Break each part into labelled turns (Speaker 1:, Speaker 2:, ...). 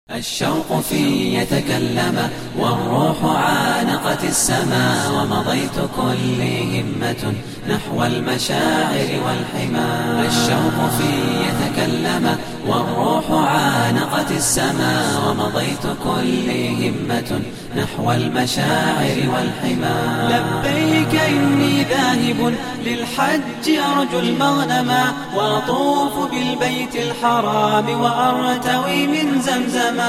Speaker 1: الشوق في يتكلم والروح عانقت السماء، ومضيت كلي همة نحو المشاعر والحمى. الشوق في يتكلم والروح عانقت السماء، ومضيت كلي همة نحو المشاعر والحمى.
Speaker 2: لبيك إني ذاهب للحج أرجو المغنما، وأطوف بالبيت الحرام وأرتوي من زمزما.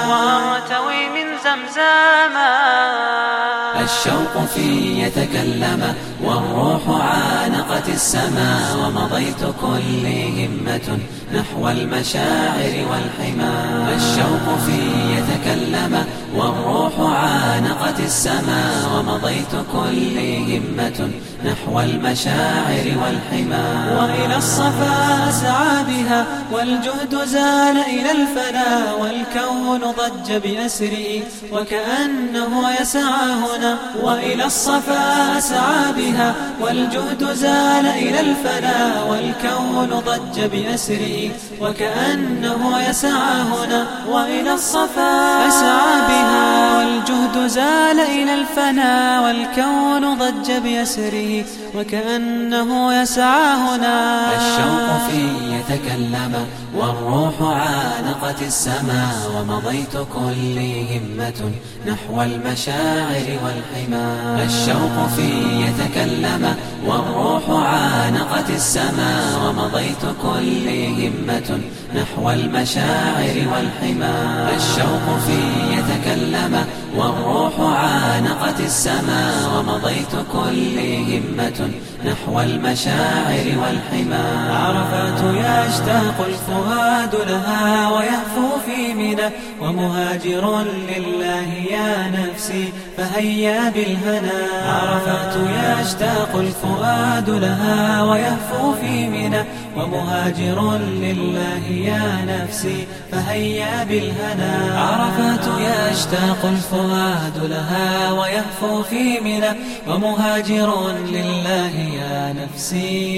Speaker 1: الشوق في يتكلم والروح عانقت السماء، ومضيت كلي همة نحو المشاعر والحمى. الشوق في يتكلم والروح عانقت السماء، ومضيت كلي همة نحو المشاعر والحمى.
Speaker 2: وإلى الصفا أسعى بها والجهد زال إلى الفنا، والكون ضج بأسره وكأنه يسعى هنا. وإلى الصفا أسعى بها والجهد زال إلى الفنا، والكون ضج بأسره وكأنه يسعى هنا. وإلى الصفا أسعى بها والجهد زال إلى الفنا، والكون ضج بأسره وكأنه يسعى هنا.
Speaker 1: الشوق في يتكلم والروح عانقت السماء، ومضيت كلي همة نحو المشاعر والحمى. الشوق في يتكلم والروح عانقت السماء، ومضيت كلي همة نحو المشاعر والحمى. الشوق في يتكلم والروح عانقت السماء، ومضيت كلي همة نحو المشاعر والحمى.
Speaker 2: عرفات يشتاق الفؤاد لها ويهفو في منى، ومهاجر لله يا نفسي فهيا بالهنا. عرفات يشتاق الفؤاد لها ويهفو في منى، ومهاجر لله يا نفسي فهيا بالهنا. عرفات يشتاق الفؤاد لها ويهفو في منى، ومهاجر لله يا نفسي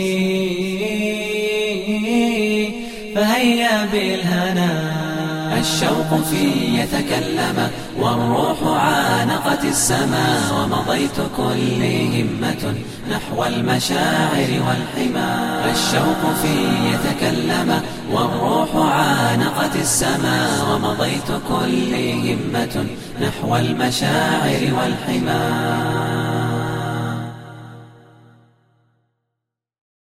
Speaker 2: فهيا بالهنا.
Speaker 1: الشوق في يتكلم والروح عانقت السماء، ومضيت كلي همة نحو المشاعر والحمى. الشوق في يتكلم والروح عانقت السماء، ومضيت كلي همة نحو المشاعر والحمى.